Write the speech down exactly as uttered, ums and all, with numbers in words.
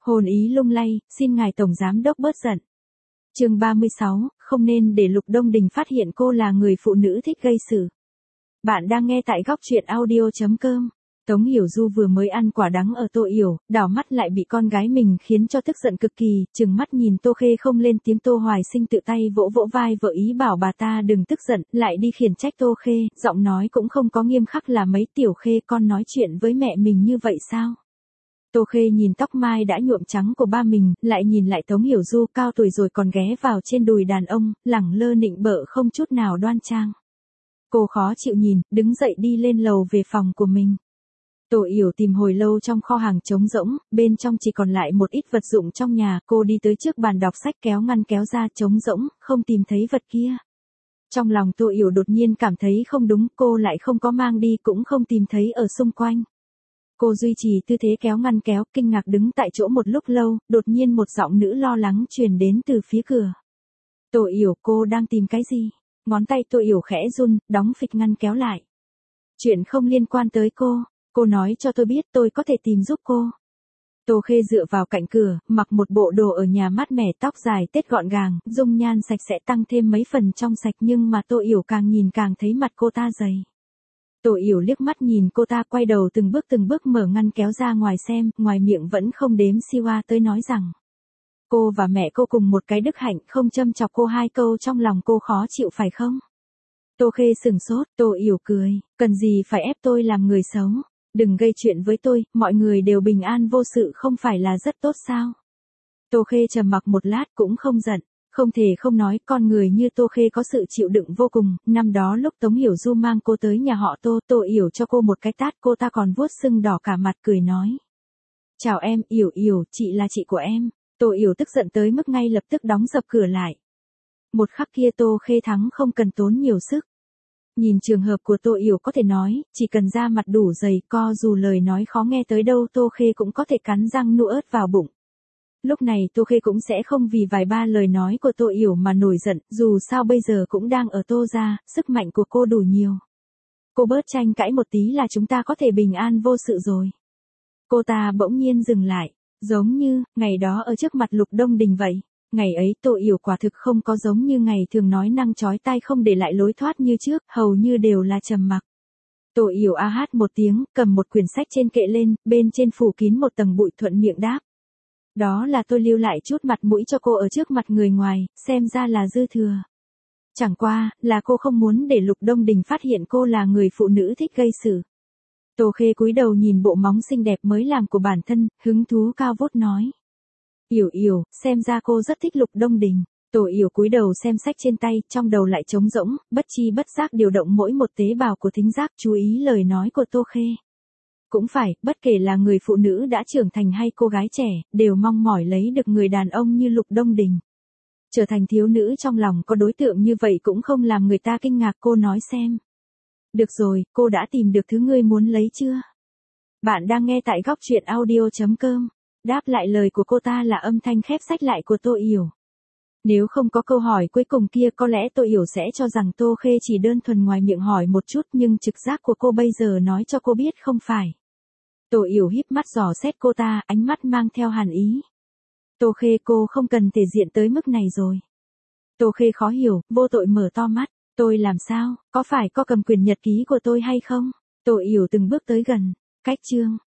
Hồn ý lung lay, xin ngài tổng giám đốc bớt giận. Chương ba mươi sáu, không nên để Lục Đông Đình phát hiện cô là người phụ nữ thích gây sự. Bạn đang nghe tại góc truyện audio chấm com. Tống Hiểu Du vừa mới ăn quả đắng ở Tô Yểu, đảo mắt lại bị con gái mình khiến cho tức giận cực kỳ, trừng mắt nhìn Tô Khê không lên tiếng. Tô Hoài Sinh tự tay vỗ vỗ vai vợ ý bảo bà ta đừng tức giận, lại đi khiển trách Tô Khê, giọng nói cũng không có nghiêm khắc là mấy Tiểu Khê con nói chuyện với mẹ mình như vậy sao? Tô Khê nhìn tóc mai đã nhuộm trắng của ba mình, lại nhìn lại Tống Hiểu Du cao tuổi rồi còn ghé vào trên đùi đàn ông, lẳng lơ nịnh bợ không chút nào đoan trang. Cô khó chịu nhìn, đứng dậy đi lên lầu về phòng của mình. Tô Yểu tìm hồi lâu trong kho hàng trống rỗng, bên trong chỉ còn lại một ít vật dụng trong nhà, cô đi tới trước bàn đọc sách kéo ngăn kéo ra trống rỗng, không tìm thấy vật kia. Trong lòng Tô Yểu đột nhiên cảm thấy không đúng, cô lại không có mang đi cũng không tìm thấy ở xung quanh. Cô duy trì tư thế kéo ngăn kéo, kinh ngạc đứng tại chỗ một lúc lâu, đột nhiên một giọng nữ lo lắng truyền đến từ phía cửa. Tô Yểu, cô đang tìm cái gì? Ngón tay Tô Yểu khẽ run, đóng phịch ngăn kéo lại. Chuyện không liên quan tới cô, cô nói cho tôi biết tôi có thể tìm giúp cô. Tô Khê dựa vào cạnh cửa, mặc một bộ đồ ở nhà mát mẻ, tóc dài tết gọn gàng, dung nhan sạch sẽ tăng thêm mấy phần trong sạch, nhưng mà Tô Yểu càng nhìn càng thấy mặt cô ta dày. Tô Yểu liếc mắt nhìn cô ta, quay đầu từng bước từng bước mở ngăn kéo ra ngoài xem, ngoài miệng vẫn không đếm xi oa tới nói rằng cô và mẹ cô cùng một cái đức hạnh, không châm chọc cô hai câu trong lòng cô khó chịu phải không? Tô Khê sừng sốt, Tô Yểu cười, cần gì phải ép tôi làm người xấu, đừng gây chuyện với tôi, mọi người đều bình an vô sự không phải là rất tốt sao? Tô Khê trầm mặc một lát cũng không giận. Không thể không nói, con người như Tô Khê có sự chịu đựng vô cùng, năm đó lúc Tống Hiểu Du mang cô tới nhà họ Tô, Tô Yểu cho cô một cái tát, cô ta còn vuốt sưng đỏ cả mặt cười nói. Chào em, Yểu Yểu, chị là chị của em. Tô Yểu tức giận tới mức ngay lập tức đóng sập cửa lại. Một khắc kia Tô Khê thắng không cần tốn nhiều sức. Nhìn trường hợp của Tô Yểu có thể nói, chỉ cần da mặt đủ dày, co dù lời nói khó nghe tới đâu Tô Khê cũng có thể cắn răng nuốt vào bụng. Lúc này Tô Khê cũng sẽ không vì vài ba lời nói của Tô Yểu mà nổi giận, dù sao bây giờ cũng đang ở Tô gia, sức mạnh của cô đủ nhiều. Cô bớt tranh cãi một tí là chúng ta có thể bình an vô sự rồi. Cô ta bỗng nhiên dừng lại, giống như, ngày đó ở trước mặt Lục Đông Đình vậy. Ngày ấy Tô Yểu quả thực không có giống như ngày thường nói năng chói tai không để lại lối thoát như trước, hầu như đều là trầm mặc. Tô Yểu a hát một tiếng, cầm một quyển sách trên kệ lên, bên trên phủ kín một tầng bụi, thuận miệng đáp. Đó là tôi lưu lại chút mặt mũi cho cô ở trước mặt người ngoài, xem ra là dư thừa. Chẳng qua, là cô không muốn để Lục Đông Đình phát hiện cô là người phụ nữ thích gây sự. Tô Khê cúi đầu nhìn bộ móng xinh đẹp mới làm của bản thân, hứng thú cao vút nói. Yểu Yểu, xem ra cô rất thích Lục Đông Đình. Tô Yểu cúi đầu xem sách trên tay, trong đầu lại trống rỗng, bất chi bất giác điều động mỗi một tế bào của thính giác, chú ý lời nói của Tô Khê. Cũng phải, bất kể là người phụ nữ đã trưởng thành hay cô gái trẻ, đều mong mỏi lấy được người đàn ông như Lục Đông Đình. Trở thành thiếu nữ trong lòng có đối tượng như vậy cũng không làm người ta kinh ngạc. Cô nói xem. Được rồi, cô đã tìm được thứ ngươi muốn lấy chưa? Bạn đang nghe tại góc truyện audio chấm com. Đáp lại lời của cô ta là âm thanh khép sách lại của Tô Yểu. Nếu không có câu hỏi cuối cùng kia có lẽ Tô Yểu sẽ cho rằng Tô Khê chỉ đơn thuần ngoài miệng hỏi một chút, nhưng trực giác của cô bây giờ nói cho cô biết không phải. Tô Yểu híp mắt dò xét cô ta, ánh mắt mang theo hàn ý. Tô Khê, cô không cần thể diện tới mức này rồi. Tô Khê khó hiểu, vô tội mở to mắt. Tôi làm sao, có phải có cầm quyền nhật ký của tôi hay không? Tô Yểu từng bước tới gần. Cách chương.